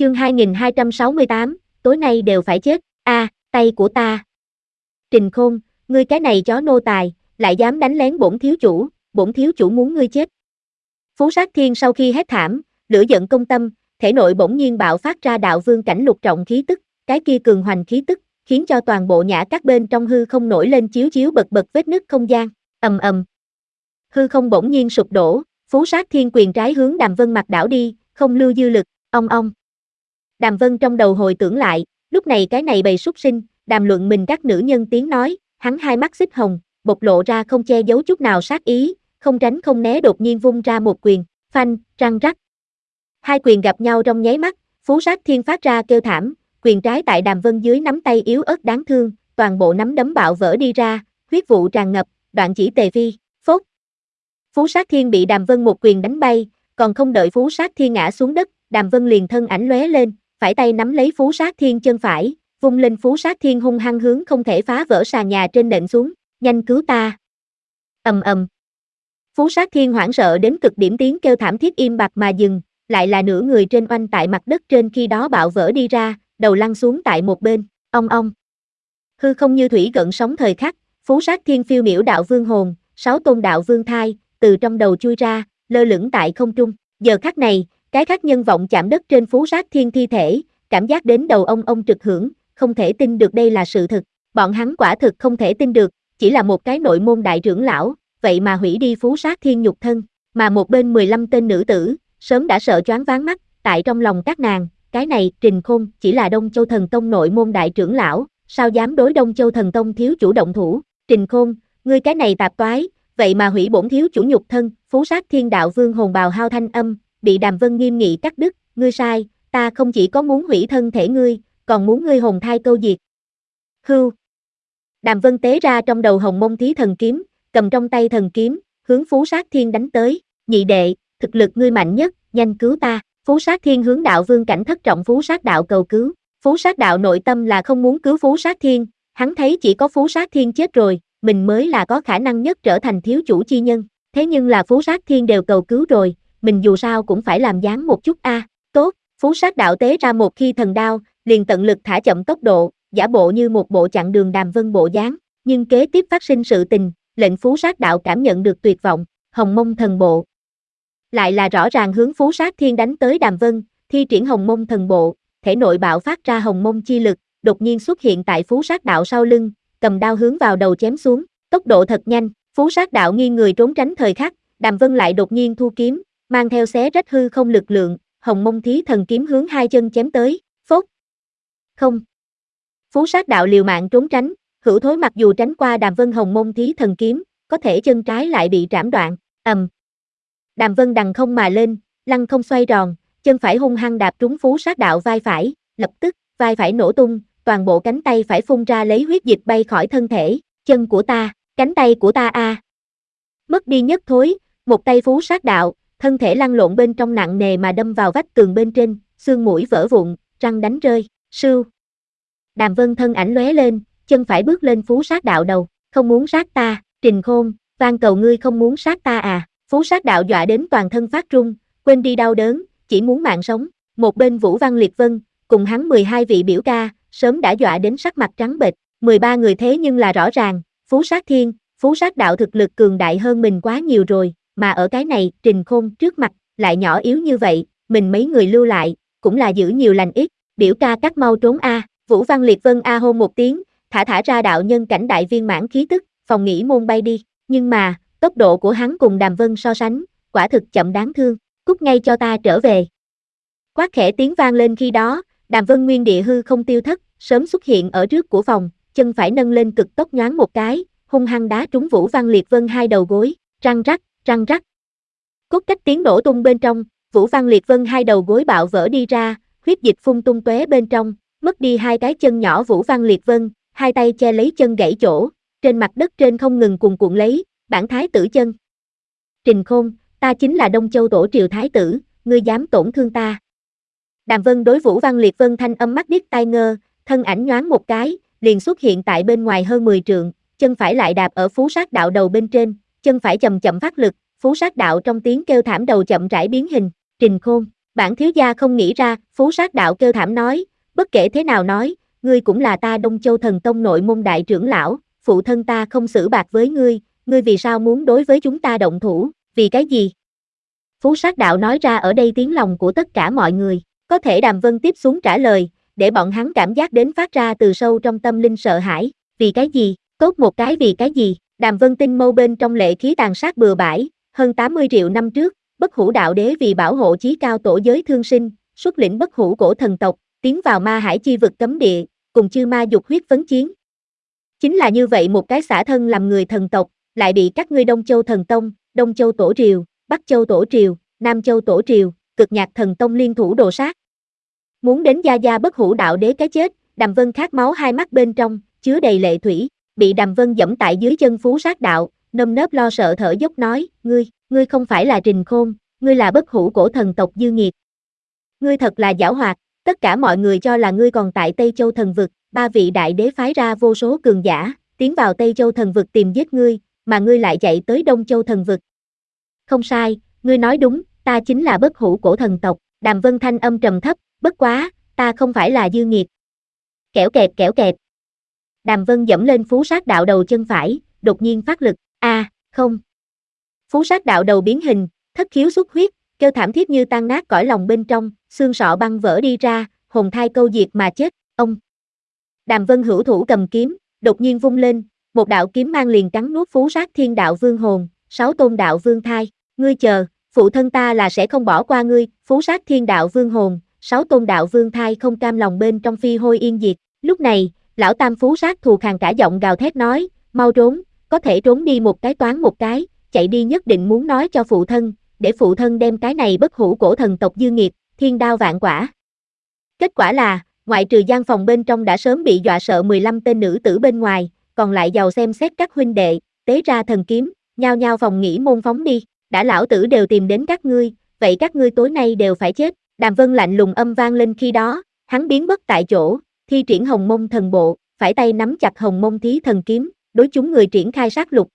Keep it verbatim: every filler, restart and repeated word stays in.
Chương hai nghìn hai trăm sáu mươi tám, tối nay đều phải chết, a, à, tay của ta. Trình Khôn, ngươi cái này chó nô tài, lại dám đánh lén bổn thiếu chủ, bổn thiếu chủ muốn ngươi chết. Phú Sát Thiên sau khi hét thảm, lửa giận công tâm, thể nội bỗng nhiên bạo phát ra đạo vương cảnh lục trọng khí tức, cái kia cường hoành khí tức, khiến cho toàn bộ nhã các bên trong hư không nổi lên chiếu chiếu bật bật vết nứt không gian, ầm ầm. Hư không bỗng nhiên sụp đổ, Phú Sát Thiên quyền trái hướng Đàm Vân mặt đảo đi, không lưu dư lực, ong ong. Đàm Vân trong đầu hồi tưởng lại, lúc này cái này bầy súc sinh, đàm luận mình các nữ nhân tiếng nói, hắn hai mắt xích hồng, bộc lộ ra không che giấu chút nào sát ý, không tránh không né đột nhiên vung ra một quyền, phanh, răng rắc. Hai quyền gặp nhau trong nháy mắt, Phú Sát Thiên phát ra kêu thảm, quyền trái tại Đàm Vân dưới nắm tay yếu ớt đáng thương, toàn bộ nắm đấm bạo vỡ đi ra, huyết vụ tràn ngập, đoạn chỉ tề phi, phốt. Phú Sát Thiên bị Đàm Vân một quyền đánh bay, còn không đợi Phú Sát Thiên ngã xuống đất, Đàm Vân liền thân ảnh lóe lên, phải tay nắm lấy Phú Sát Thiên chân phải, vung lên Phú Sát Thiên hung hăng hướng không thể phá vỡ sàn nhà trên nện xuống, nhanh cứu ta. Ầm ầm. Phú Sát Thiên hoảng sợ đến cực điểm tiếng kêu thảm thiết im bặt mà dừng, lại là nửa người trên oanh tại mặt đất trên khi đó bạo vỡ đi ra, đầu lăn xuống tại một bên, ong ong. Hư không như thủy gợn sóng thời khắc, Phú Sát Thiên phiêu miểu đạo vương hồn, sáu tôn đạo vương thai, từ trong đầu chui ra, lơ lửng tại không trung. Giờ khắc này, cái khắc nhân vọng chạm đất trên Phú Sát Thiên thi thể, cảm giác đến đầu ông ông trực hưởng, không thể tin được đây là sự thực. Bọn hắn quả thực không thể tin được, chỉ là một cái nội môn đại trưởng lão, vậy mà hủy đi Phú Sát Thiên nhục thân, mà một bên mười lăm tên nữ tử, sớm đã sợ choáng váng mắt, tại trong lòng các nàng, cái này, Trình Khôn, chỉ là Đông Châu Thần Tông nội môn đại trưởng lão, sao dám đối Đông Châu Thần Tông thiếu chủ động thủ, Trình Khôn, ngươi cái này tạp toái, vậy mà hủy bổn thiếu chủ nhục thân, Phú Sát Thiên đạo vương hồn bào hao thanh âm, bị Đàm Vân nghiêm nghị cắt đứt, ngươi sai, ta không chỉ có muốn hủy thân thể ngươi, còn muốn ngươi hồn thai câu diệt. Hưu. Đàm Vân tế ra trong đầu Hồng Mông Thí Thần Kiếm, cầm trong tay thần kiếm, hướng Phú Sát Thiên đánh tới, nhị đệ, thực lực ngươi mạnh nhất, nhanh cứu ta. Phú Sát Thiên hướng đạo vương cảnh thất trọng Phú Sát đạo cầu cứu. Phú Sát đạo nội tâm là không muốn cứu Phú Sát Thiên, hắn thấy chỉ có Phú Sát Thiên chết rồi, mình mới là có khả năng nhất trở thành thiếu chủ chi nhân. Thế nhưng là Phú Sát Thiên đều cầu cứu rồi, mình dù sao cũng phải làm dáng một chút a. À. Tốt, Phú Sát đạo tế ra một khi thần đao, liền tận lực thả chậm tốc độ, giả bộ như một bộ chặn đường Đàm Vân bộ dáng, nhưng kế tiếp phát sinh sự tình, lệnh Phú Sát đạo cảm nhận được tuyệt vọng, Hồng Mông thần bộ. Lại là rõ ràng hướng Phú Sát Thiên đánh tới Đàm Vân, thi triển Hồng Mông thần bộ, thể nội bạo phát ra Hồng Mông chi lực, đột nhiên xuất hiện tại Phú Sát đạo sau lưng, cầm đao hướng vào đầu chém xuống, tốc độ thật nhanh, Phú Sát đạo nghiêng người trốn tránh thời khắc, Đàm Vân lại đột nhiên thu kiếm, mang theo xé rách hư không lực lượng, Hồng Mông Thí Thần Kiếm hướng hai chân chém tới, phốt. Không. Phú Sát đạo liều mạng trốn tránh, hữu thối mặc dù tránh qua Đàm Vân Hồng Mông Thí Thần Kiếm, có thể chân trái lại bị trảm đoạn, ầm. Đàm Vân đằng không mà lên, lăng không xoay tròn, chân phải hung hăng đạp trúng Phú Sát đạo vai phải, lập tức, vai phải nổ tung, toàn bộ cánh tay phải phun ra lấy huyết dịch bay khỏi thân thể, chân của ta, cánh tay của ta a. À. Mất đi nhất thối, một tay Phú Sát đạo, thân thể lăn lộn bên trong nặng nề mà đâm vào vách tường bên trên, xương mũi vỡ vụn, răng đánh rơi, sưu. Đàm Vân thân ảnh lóe lên, chân phải bước lên Phú Sát đạo đầu, không muốn sát ta, Trình Khôn, van cầu ngươi không muốn sát ta à. Phú Sát đạo dọa đến toàn thân phát run, quên đi đau đớn, chỉ muốn mạng sống. Một bên Vũ Văn Liệt Vân, cùng hắn mười hai vị biểu ca, sớm đã dọa đến sắc mặt trắng bệch. mười ba người thế nhưng là rõ ràng, Phú Sát Thiên, Phú Sát đạo thực lực cường đại hơn mình quá nhiều rồi, mà ở cái này, Trình Khôn trước mặt, lại nhỏ yếu như vậy, mình mấy người lưu lại, cũng là giữ nhiều lành ít, biểu ca cắt mau trốn a. Vũ Văn Liệt Vân a hô một tiếng, thả thả ra đạo nhân cảnh đại viên mãn khí tức, phòng nghỉ môn bay đi, nhưng mà, tốc độ của hắn cùng Đàm Vân so sánh, quả thực chậm đáng thương, cút ngay cho ta trở về. Quát khẽ tiếng vang lên khi đó, Đàm Vân nguyên địa hư không tiêu thất, sớm xuất hiện ở trước của phòng, chân phải nâng lên cực tốc nhoáng một cái, hung hăng đá trúng Vũ Văn Liệt Vân hai đầu gối, răng rắc, răng rắc. Cốt cách tiếng nổ tung bên trong, Vũ Văn Liệt Vân hai đầu gối bạo vỡ đi ra, huyết dịch phun tung tóe bên trong, mất đi hai cái chân nhỏ Vũ Văn Liệt Vân, hai tay che lấy chân gãy chỗ, trên mặt đất trên không ngừng cuồn cuộn lấy, bản thái tử chân. Trình Khôn, ta chính là Đông Châu tổ triều thái tử, ngươi dám tổn thương ta. Đàm Vân đối Vũ Văn Liệt Vân thanh âm mắt điếc tai ngơ, thân ảnh nhoáng một cái, liền xuất hiện tại bên ngoài hơn mười trượng, chân phải lại đạp ở Phú Sát đạo đầu bên trên, chân phải chậm chậm phát lực, Phú Sát đạo trong tiếng kêu thảm đầu chậm rãi biến hình, Trình Khôn, Bản thiếu gia không nghĩ ra, Phú Sát Đạo kêu thảm nói, bất kể thế nào nói, ngươi cũng là ta Đông Châu Thần Tông nội môn đại trưởng lão, phụ thân ta không xử bạc với ngươi, ngươi vì sao muốn đối với chúng ta động thủ, vì cái gì? Phú Sát Đạo nói ra ở đây tiếng lòng của tất cả mọi người, có thể Đàm Vân tiếp xuống trả lời, để bọn hắn cảm giác đến phát ra từ sâu trong tâm linh sợ hãi, vì cái gì, tốt một cái vì cái gì, Đàm Vân tinh mâu bên trong lệ khí tàn sát bừa bãi, hơn tám mươi triệu năm trước, Bất Hủ Đạo Đế vì bảo hộ chí cao tổ giới thương sinh, xuất lĩnh Bất Hủ cổ thần tộc, tiến vào ma hải chi vực cấm địa, cùng chư ma dục huyết phấn chiến. Chính là như vậy một cái xả thân làm người thần tộc, lại bị các ngươi Đông Châu Thần Tông, Đông Châu Tổ Triều, Bắc Châu Tổ Triều, Nam Châu Tổ Triều, Cực Nhạc Thần Tông liên thủ đồ sát. Muốn đến gia gia Bất Hủ Đạo Đế cái chết, Đàm Vân khát máu hai mắt bên trong, chứa đầy lệ thủy, bị Đàm Vân giẫm tại dưới chân Phú Sát Đạo, nơm nớp lo sợ thở dốc nói, ngươi, ngươi không phải là Trình Khôn, ngươi là Bất Hủ cổ thần tộc Dư Nghiệt. Ngươi thật là giảo hoạt, tất cả mọi người cho là ngươi còn tại Tây Châu Thần Vực, ba vị đại đế phái ra vô số cường giả, tiến vào Tây Châu Thần Vực tìm giết ngươi, mà ngươi lại chạy tới Đông Châu Thần Vực. Không sai, ngươi nói đúng, ta chính là Bất Hủ cổ thần tộc, Đàm Vân thanh âm trầm thấp, bất quá, ta không phải là Dư Nghiệt. Kẻo kẹt kẻo kẹt. Đàm Vân dẫm lên Phú Sát Đạo đầu chân phải, đột nhiên phát lực, a, à, không. Phú Sát Đạo đầu biến hình, thất khiếu xuất huyết, kêu thảm thiết như tan nát cõi lòng bên trong, xương sọ băng vỡ đi ra, hồn thai câu diệt mà chết, ông. Đàm Vân hữu thủ cầm kiếm, đột nhiên vung lên, một đạo kiếm mang liền cắn nuốt Phú Sát Thiên Đạo Vương hồn, sáu tôn đạo vương thai, ngươi chờ, phụ thân ta là sẽ không bỏ qua ngươi, Phú Sát Thiên Đạo Vương hồn, sáu tôn đạo vương thai không cam lòng bên trong phi hôi yên diệt. Lúc này, lão tam Phú Sát thù khàn cả giọng gào thét nói, mau trốn, có thể trốn đi một cái toán một cái, chạy đi nhất định muốn nói cho phụ thân, để phụ thân đem cái này Bất Hủ cổ thần tộc Dư Nghiệt, thiên đao vạn quả. Kết quả là, ngoại trừ gian phòng bên trong đã sớm bị dọa sợ mười lăm tên nữ tử bên ngoài, còn lại giàu xem xét các huynh đệ, tế ra thần kiếm, nhao nhao phòng nghỉ môn phóng đi, đã lão tử đều tìm đến các ngươi, vậy các ngươi tối nay đều phải chết. Đàm Vân lạnh lùng âm vang lên khi đó, hắn biến mất tại chỗ, thi triển Hồng Mông thần bộ, phải tay nắm chặt Hồng Mông thí thần kiếm, đối chúng người triển khai sát lục,